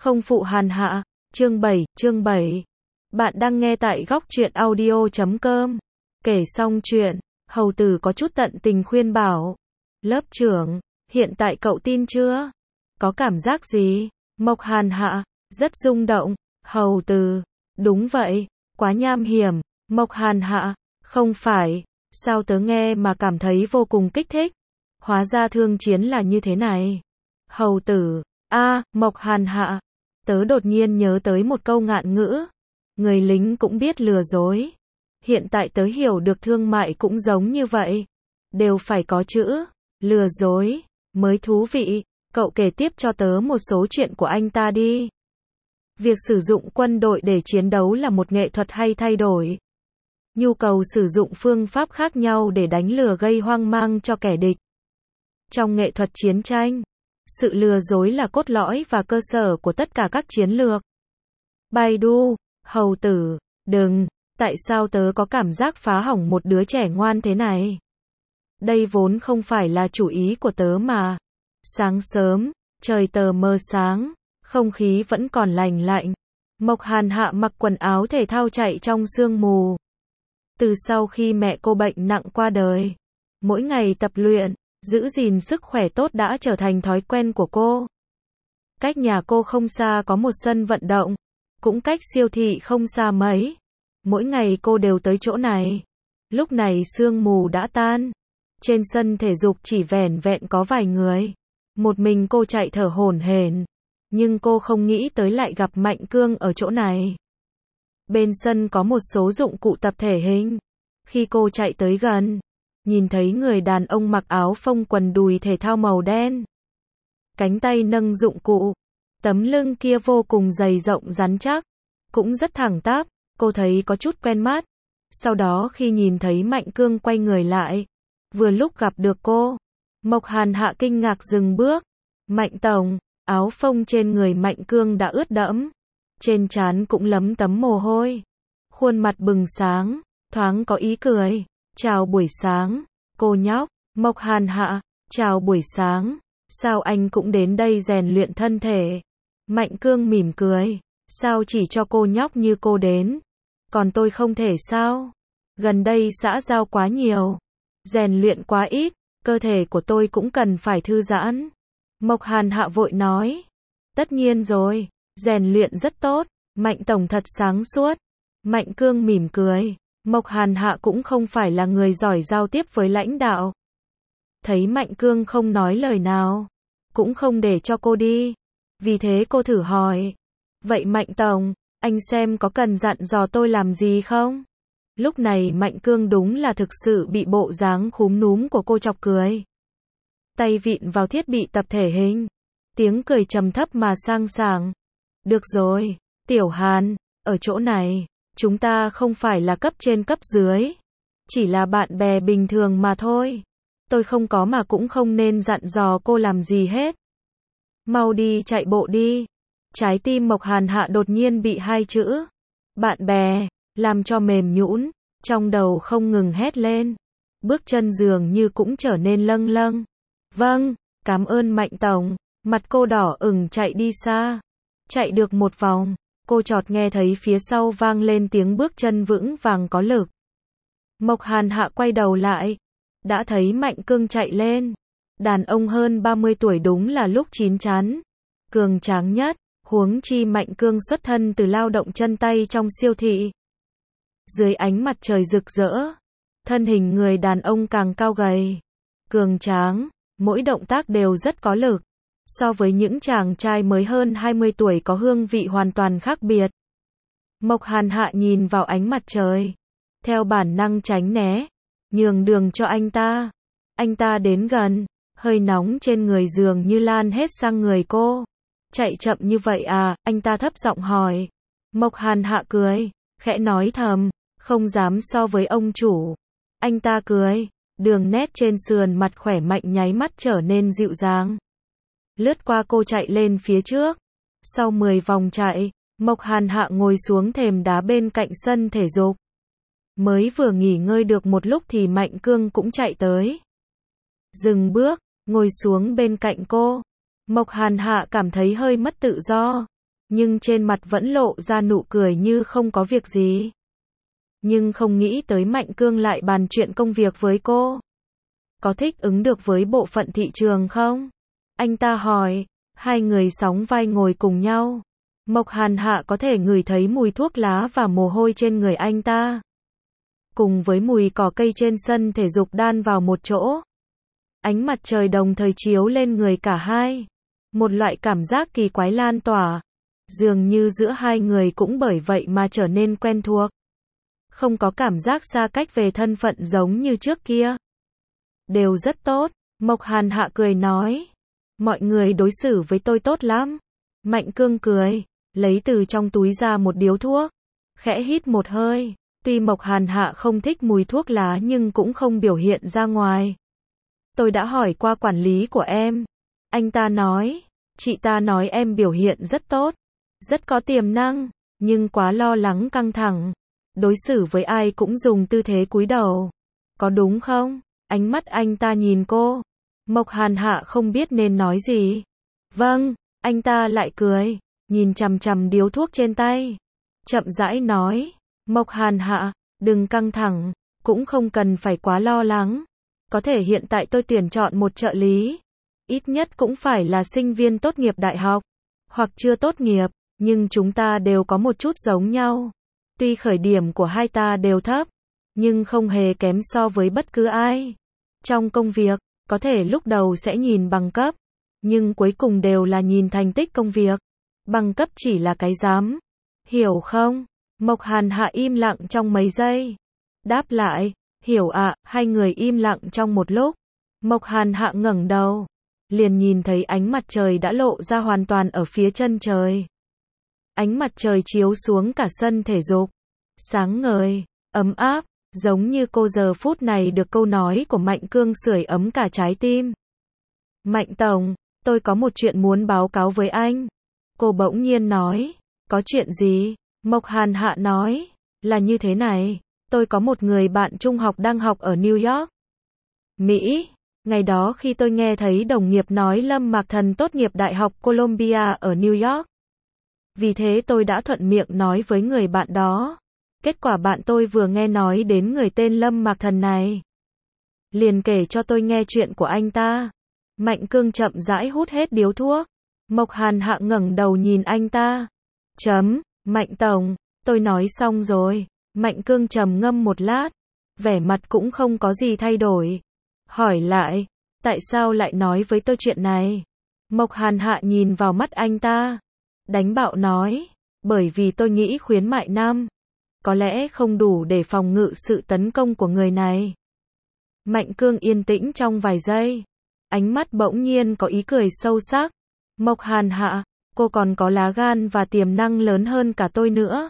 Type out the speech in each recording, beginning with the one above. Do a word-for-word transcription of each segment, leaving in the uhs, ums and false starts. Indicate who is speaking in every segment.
Speaker 1: Không phụ Hàn Hạ, chương bảy, chương bảy. Bạn đang nghe tại góc truyện audio chấm com. Kể xong chuyện, hầu tử có chút tận tình khuyên bảo. Lớp trưởng, hiện tại cậu tin chưa? Có cảm giác gì? Mộc Hàn Hạ, rất rung động. Hầu tử, đúng vậy, quá nham hiểm. Mộc Hàn Hạ, không phải, sao tớ nghe mà cảm thấy vô cùng kích thích. Hóa ra thương chiến là như thế này. Hầu tử, a, Mộc Hàn Hạ, tớ đột nhiên nhớ tới một câu ngạn ngữ. Người lính cũng biết lừa dối. Hiện tại tớ hiểu được thương mại cũng giống như vậy. Đều phải có chữ, lừa dối, mới thú vị. Cậu kể tiếp cho tớ một số chuyện của anh ta đi. Việc sử dụng quân đội để chiến đấu là một nghệ thuật hay thay đổi. Nhu cầu sử dụng phương pháp khác nhau để đánh lừa gây hoang mang cho kẻ địch. Trong nghệ thuật chiến tranh, sự lừa dối là cốt lõi và cơ sở của tất cả các chiến lược. Baidu, hầu tử, đừng, tại sao tớ có cảm giác phá hỏng một đứa trẻ ngoan thế này? Đây vốn không phải là chủ ý của tớ mà. Sáng sớm, trời tờ mờ sáng, không khí vẫn còn lành lạnh. Mộc Hàn Hạ mặc quần áo thể thao chạy trong sương mù. Từ sau khi mẹ cô bệnh nặng qua đời, mỗi ngày tập luyện, giữ gìn sức khỏe tốt đã trở thành thói quen của cô. Cách nhà cô không xa có một sân vận động, cũng cách siêu thị không xa mấy. Mỗi ngày cô đều tới chỗ này. Lúc này sương mù đã tan. Trên sân thể dục chỉ vẻn vẹn có vài người. Một mình cô chạy thở hổn hển. Nhưng cô không nghĩ tới lại gặp Mạnh Cương ở chỗ này. Bên sân có một số dụng cụ tập thể hình. Khi cô chạy tới gần, nhìn thấy người đàn ông mặc áo phông quần đùi thể thao màu đen. Cánh tay nâng dụng cụ. Tấm lưng kia vô cùng dày rộng rắn chắc. Cũng rất thẳng tắp. Cô thấy có chút quen mắt. Sau đó khi nhìn thấy Mạnh Cương quay người lại. Vừa lúc gặp được cô. Mộc Hàn Hạ kinh ngạc dừng bước. Mạnh tổng, áo phông trên người Mạnh Cương đã ướt đẫm. Trên trán cũng lấm tấm mồ hôi. Khuôn mặt bừng sáng, thoáng có ý cười. Chào buổi sáng, cô nhóc. Mộc Hàn Hạ, chào buổi sáng. Sao anh cũng đến đây rèn luyện thân thể? Mạnh Cương mỉm cười. Sao chỉ cho cô nhóc như cô đến? Còn tôi không thể sao? Gần đây xã giao quá nhiều. Rèn luyện quá ít. Cơ thể của tôi cũng cần phải thư giãn. Mộc Hàn Hạ vội nói. Tất nhiên rồi. Rèn luyện rất tốt. Mạnh tổng thật sáng suốt. Mạnh Cương mỉm cười. Mộc Hàn Hạ cũng không phải là người giỏi giao tiếp với lãnh đạo. Thấy Mạnh Cương không nói lời nào. Cũng không để cho cô đi. Vì thế cô thử hỏi. Vậy Mạnh tổng, anh xem có cần dặn dò tôi làm gì không? Lúc này Mạnh Cương đúng là thực sự bị bộ dáng khúm núm của cô chọc cười. Tay vịn vào thiết bị tập thể hình. Tiếng cười trầm thấp mà sang sảng. Được rồi, Tiểu Hàn, ở chỗ này, chúng ta không phải là cấp trên cấp dưới. Chỉ là bạn bè bình thường mà thôi. Tôi không có mà cũng không nên dặn dò cô làm gì hết. Mau đi chạy bộ đi. Trái tim Mộc Hàn Hạ đột nhiên bị hai chữ bạn bè làm cho mềm nhũn, trong đầu không ngừng hét lên. Bước chân dường như cũng trở nên lâng lâng. Vâng, cảm ơn Mạnh tổng. Mặt cô đỏ ửng chạy đi xa. Chạy được một vòng, cô chợt nghe thấy phía sau vang lên tiếng bước chân vững vàng có lực. Mộc Hàn Hạ quay đầu lại, đã thấy Mạnh Cương chạy lên. Đàn ông hơn ba mươi tuổi đúng là lúc chín chắn, cường tráng nhất. Huống chi Mạnh Cương xuất thân từ lao động chân tay trong siêu thị. Dưới ánh mặt trời rực rỡ, thân hình người đàn ông càng cao gầy, cường tráng, mỗi động tác đều rất có lực. So với những chàng trai mới hơn hai mươi tuổi có hương vị hoàn toàn khác biệt. Mộc Hàn Hạ nhìn vào ánh mặt trời, theo bản năng tránh né, nhường đường cho anh ta. Anh ta đến gần, hơi nóng trên người dường như lan hết sang người cô. Chạy chậm như vậy à? Anh ta thấp giọng hỏi. Mộc Hàn Hạ cười, khẽ nói thầm, không dám so với ông chủ. Anh ta cười, đường nét trên sườn mặt khỏe mạnh nháy mắt trở nên dịu dàng. Lướt qua cô chạy lên phía trước. Sau mười vòng chạy, Mộc Hàn Hạ ngồi xuống thềm đá bên cạnh sân thể dục. Mới vừa nghỉ ngơi được một lúc thì Mạnh Cương cũng chạy tới. Dừng bước, ngồi xuống bên cạnh cô. Mộc Hàn Hạ cảm thấy hơi mất tự do. nhưng trên mặt vẫn lộ ra nụ cười như không có việc gì. Nhưng không nghĩ tới Mạnh Cương lại bàn chuyện công việc với cô. Có thích ứng được với bộ phận thị trường không? Anh ta hỏi, hai người sóng vai ngồi cùng nhau. Mộc Hàn Hạ có thể ngửi thấy mùi thuốc lá và mồ hôi trên người anh ta. Cùng với mùi cỏ cây trên sân thể dục đan vào một chỗ. Ánh mặt trời đồng thời chiếu lên người cả hai. Một loại cảm giác kỳ quái lan tỏa. Dường như giữa hai người cũng bởi vậy mà trở nên quen thuộc. Không có cảm giác xa cách về thân phận giống như trước kia. Đều rất tốt, Mộc Hàn Hạ cười nói. Mọi người đối xử với tôi tốt lắm. Mạnh Cương cười, lấy từ trong túi ra một điếu thuốc. Khẽ hít một hơi, tuy Mộc Hàn Hạ không thích mùi thuốc lá nhưng cũng không biểu hiện ra ngoài. Tôi đã hỏi qua quản lý của em. Anh ta nói, chị ta nói em biểu hiện rất tốt, rất có tiềm năng, nhưng quá lo lắng căng thẳng. Đối xử với ai cũng dùng tư thế cúi đầu. Có đúng không? Ánh mắt anh ta nhìn cô. Mộc Hàn Hạ không biết nên nói gì. Vâng, anh ta lại cười, nhìn chằm chằm điếu thuốc trên tay. Chậm rãi nói, Mộc Hàn Hạ, đừng căng thẳng, cũng không cần phải quá lo lắng. Có thể hiện tại tôi tuyển chọn một trợ lý. Ít nhất cũng phải là sinh viên tốt nghiệp đại học, hoặc chưa tốt nghiệp, nhưng chúng ta đều có một chút giống nhau. Tuy khởi điểm của hai ta đều thấp, nhưng không hề kém so với bất cứ ai. Trong công việc, có thể lúc đầu sẽ nhìn bằng cấp, nhưng cuối cùng đều là nhìn thành tích công việc. Bằng cấp chỉ là cái rắm. Hiểu không? Mộc Hàn Hạ im lặng trong mấy giây. Đáp lại, hiểu ạ, hai người im lặng trong một lúc. Mộc Hàn Hạ ngẩng đầu, liền nhìn thấy ánh mặt trời đã lộ ra hoàn toàn ở phía chân trời. Ánh mặt trời chiếu xuống cả sân thể dục. Sáng ngời, ấm áp, giống như cô giờ phút này được câu nói của Mạnh Cương sưởi ấm cả trái tim. Mạnh Tổng, tôi có một chuyện muốn báo cáo với anh. Cô bỗng nhiên nói, có chuyện gì? Mộc Hàn Hạ nói, là như thế này, tôi có một người bạn trung học đang học ở New York, Mỹ. Ngày đó khi tôi nghe thấy đồng nghiệp nói Lâm Mạc Thần tốt nghiệp Đại học Columbia ở New York. Vì thế tôi đã thuận miệng nói với người bạn đó. Kết quả bạn tôi vừa nghe nói đến người tên Lâm Mạc Thần này, liền kể cho tôi nghe chuyện của anh ta. Mạnh Cương chậm rãi hút hết điếu thuốc. Mộc Hàn Hạ ngẩng đầu nhìn anh ta. Chấm, Mạnh Tổng, tôi nói xong rồi. Mạnh Cương trầm ngâm một lát, vẻ mặt cũng không có gì thay đổi. Hỏi lại, tại sao lại nói với tôi chuyện này? Mộc Hàn Hạ nhìn vào mắt anh ta, đánh bạo nói, bởi vì tôi nghĩ khuyến mại năm có lẽ không đủ để phòng ngự sự tấn công của người này. Mạnh Cương yên tĩnh trong vài giây, ánh mắt bỗng nhiên có ý cười sâu sắc. Mộc Hàn Hạ, cô còn có lá gan và tiềm năng lớn hơn cả tôi nữa.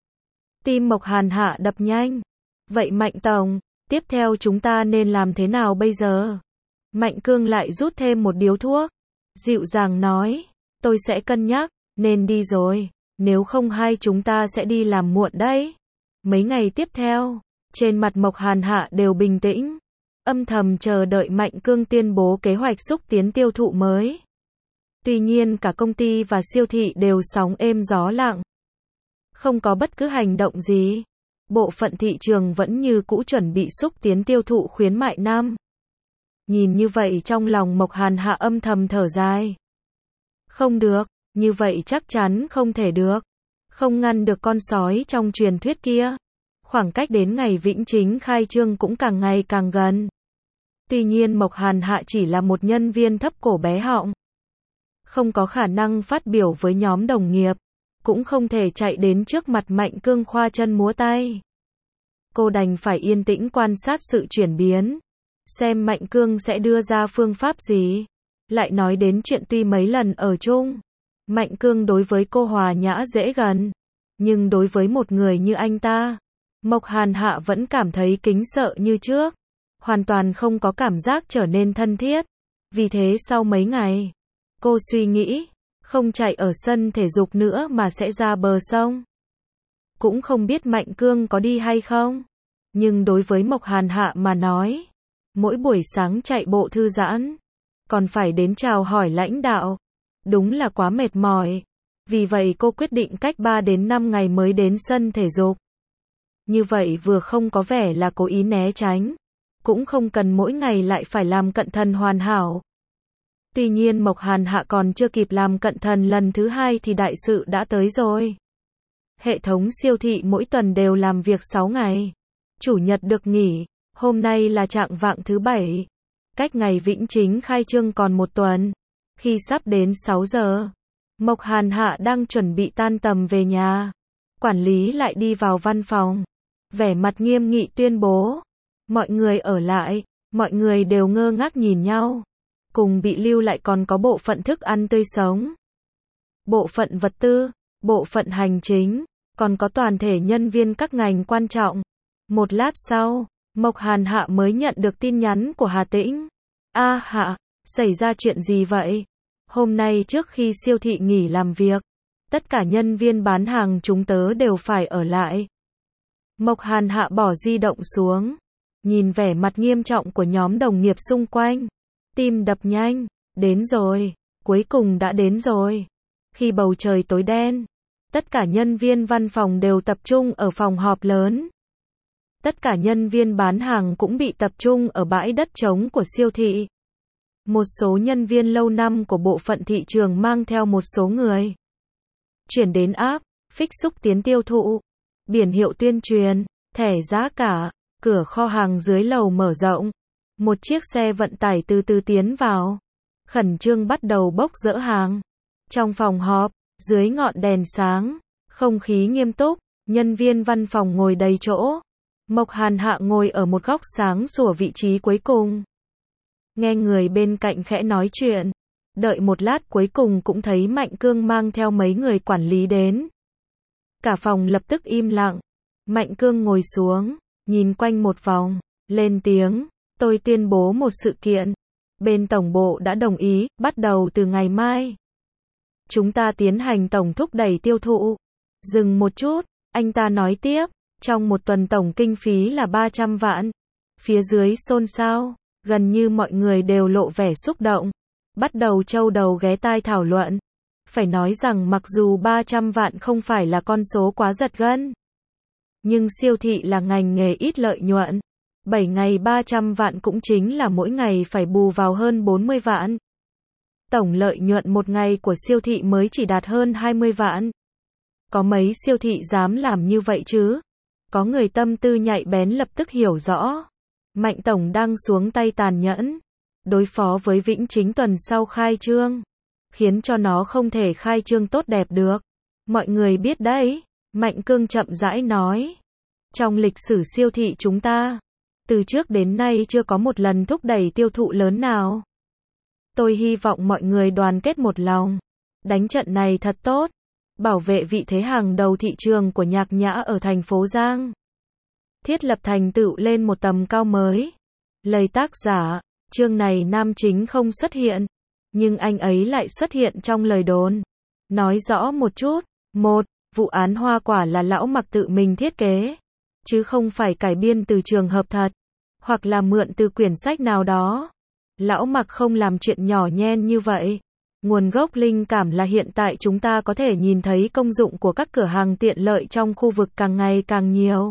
Speaker 1: Tim Mộc Hàn Hạ đập nhanh. Vậy Mạnh Tổng, tiếp theo chúng ta nên làm thế nào bây giờ? Mạnh Cương lại rút thêm một điếu thuốc, dịu dàng nói, tôi sẽ cân nhắc, nên đi rồi, nếu không hai chúng ta sẽ đi làm muộn đấy. Mấy ngày tiếp theo, trên mặt Mộc Hàn Hạ đều bình tĩnh, âm thầm chờ đợi Mạnh Cương tuyên bố kế hoạch xúc tiến tiêu thụ mới. Tuy nhiên cả công ty và siêu thị đều sóng êm gió lặng. Không có bất cứ hành động gì. Bộ phận thị trường vẫn như cũ chuẩn bị xúc tiến tiêu thụ khuyến mại năm. Nhìn như vậy trong lòng Mộc Hàn Hạ âm thầm thở dài. Không được, như vậy chắc chắn không thể được. Không ngăn được con sói trong truyền thuyết kia. Khoảng cách đến ngày Vĩnh Chính khai trương cũng càng ngày càng gần. Tuy nhiên Mộc Hàn Hạ chỉ là một nhân viên thấp cổ bé họng. Không có khả năng phát biểu với nhóm đồng nghiệp. Cũng không thể chạy đến trước mặt Mạnh Cương khoa chân múa tay. Cô đành phải yên tĩnh quan sát sự chuyển biến. Xem Mạnh Cương sẽ đưa ra phương pháp gì. Lại nói đến chuyện tuy mấy lần ở chung. Mạnh Cương đối với cô hòa nhã dễ gần. Nhưng đối với một người như anh ta, Mộc Hàn Hạ vẫn cảm thấy kính sợ như trước. Hoàn toàn không có cảm giác trở nên thân thiết. Vì thế sau mấy ngày, cô suy nghĩ, không chạy ở sân thể dục nữa mà sẽ ra bờ sông. Cũng không biết Mạnh Cương có đi hay không. Nhưng đối với Mộc Hàn Hạ mà nói, mỗi buổi sáng chạy bộ thư giãn, còn phải đến chào hỏi lãnh đạo. Đúng là quá mệt mỏi. Vì vậy cô quyết định cách ba đến năm ngày mới đến sân thể dục. Như vậy vừa không có vẻ là cố ý né tránh, cũng không cần mỗi ngày lại phải làm cận thần hoàn hảo. Tuy nhiên Mộc Hàn Hạ còn chưa kịp làm cận thần lần thứ hai thì đại sự đã tới rồi. Hệ thống siêu thị mỗi tuần đều làm việc sáu ngày. Chủ nhật được nghỉ, hôm nay là trạng vạng thứ bảy. Cách ngày Vĩnh Chính khai trương còn một tuần. Khi sắp đến sáu giờ, Mộc Hàn Hạ đang chuẩn bị tan tầm về nhà. Quản lý lại đi vào văn phòng. Vẻ mặt nghiêm nghị tuyên bố. Mọi người ở lại, mọi người đều ngơ ngác nhìn nhau. Cùng bị lưu lại còn có bộ phận thức ăn tươi sống, bộ phận vật tư, bộ phận hành chính, còn có toàn thể nhân viên các ngành quan trọng. Một lát sau, Mộc Hàn Hạ mới nhận được tin nhắn của Hà Tĩnh. A Hạ, xảy ra chuyện gì vậy? Hôm nay trước khi siêu thị nghỉ làm việc, tất cả nhân viên bán hàng chúng tớ đều phải ở lại. Mộc Hàn Hạ bỏ di động xuống, nhìn vẻ mặt nghiêm trọng của nhóm đồng nghiệp xung quanh. Tim đập nhanh, đến rồi, cuối cùng đã đến rồi. Khi bầu trời tối đen, tất cả nhân viên văn phòng đều tập trung ở phòng họp lớn. Tất cả nhân viên bán hàng cũng bị tập trung ở bãi đất trống của siêu thị. Một số nhân viên lâu năm của bộ phận thị trường mang theo một số người. Chuyển đến app, Fix xúc tiến tiêu thụ, biển hiệu tuyên truyền, thẻ giá cả, cửa kho hàng dưới lầu mở rộng. Một chiếc xe vận tải từ từ tiến vào, khẩn trương bắt đầu bốc dỡ hàng. Trong phòng họp, dưới ngọn đèn sáng, không khí nghiêm túc, nhân viên văn phòng ngồi đầy chỗ. Mộc Hàn Hạ ngồi ở một góc sáng sủa vị trí cuối cùng. Nghe người bên cạnh khẽ nói chuyện. Đợi một lát cuối cùng cũng thấy Mạnh Cương mang theo mấy người quản lý đến. Cả phòng lập tức im lặng. Mạnh Cương ngồi xuống, nhìn quanh một vòng, lên tiếng. Tôi tuyên bố một sự kiện. Bên tổng bộ đã đồng ý, bắt đầu từ ngày mai. Chúng ta tiến hành tổng thúc đẩy tiêu thụ. Dừng một chút, anh ta nói tiếp. Trong một tuần tổng kinh phí là ba trăm vạn. Phía dưới xôn xao, gần như mọi người đều lộ vẻ xúc động. Bắt đầu châu đầu ghé tai thảo luận. Phải nói rằng mặc dù ba trăm vạn không phải là con số quá giật gân. Nhưng siêu thị là ngành nghề ít lợi nhuận. bảy ngày ba trăm vạn cũng chính là mỗi ngày phải bù vào hơn bốn mươi vạn. Tổng lợi nhuận một ngày của siêu thị mới chỉ đạt hơn hai mươi vạn. Có mấy siêu thị dám làm như vậy chứ? Có người tâm tư nhạy bén lập tức hiểu rõ. Mạnh tổng đang xuống tay tàn nhẫn. Đối phó với Vĩnh Chính tuần sau khai trương. Khiến cho nó không thể khai trương tốt đẹp được. Mọi người biết đấy. Mạnh Cương chậm rãi nói. Trong lịch sử siêu thị chúng ta, từ trước đến nay chưa có một lần thúc đẩy tiêu thụ lớn nào. Tôi hy vọng mọi người đoàn kết một lòng. Đánh trận này thật tốt. Bảo vệ vị thế hàng đầu thị trường của Nhạc Nhã ở thành phố Giang. Thiết lập thành tựu lên một tầm cao mới. Lời tác giả, chương này nam chính không xuất hiện. Nhưng anh ấy lại xuất hiện trong lời đồn. Nói rõ một chút. Một, vụ án hoa quả là lão Mặc tự mình thiết kế. Chứ không phải cải biên từ trường hợp thật. Hoặc là mượn từ quyển sách nào đó. Lão Mặc không làm chuyện nhỏ nhen như vậy. Nguồn gốc linh cảm là hiện tại chúng ta có thể nhìn thấy công dụng của các cửa hàng tiện lợi trong khu vực càng ngày càng nhiều.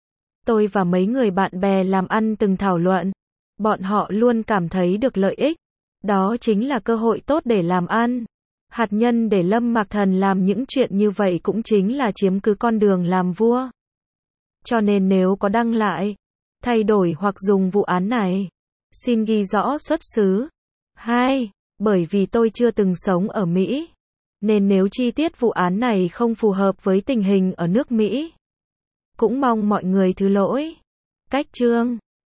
Speaker 1: Tôi và mấy người bạn bè làm ăn từng thảo luận. Bọn họ luôn cảm thấy được lợi ích. Đó chính là cơ hội tốt để làm ăn. Hạt nhân để Lâm Mạc Thần làm những chuyện như vậy cũng chính là chiếm cứ con đường làm vua. Cho nên nếu có đăng lại, thay đổi hoặc dùng vụ án này, xin ghi rõ xuất xứ. Hai, bởi vì tôi chưa từng sống ở Mỹ, nên nếu chi tiết vụ án này không phù hợp với tình hình ở nước Mỹ, cũng mong mọi người thứ lỗi. Cách chương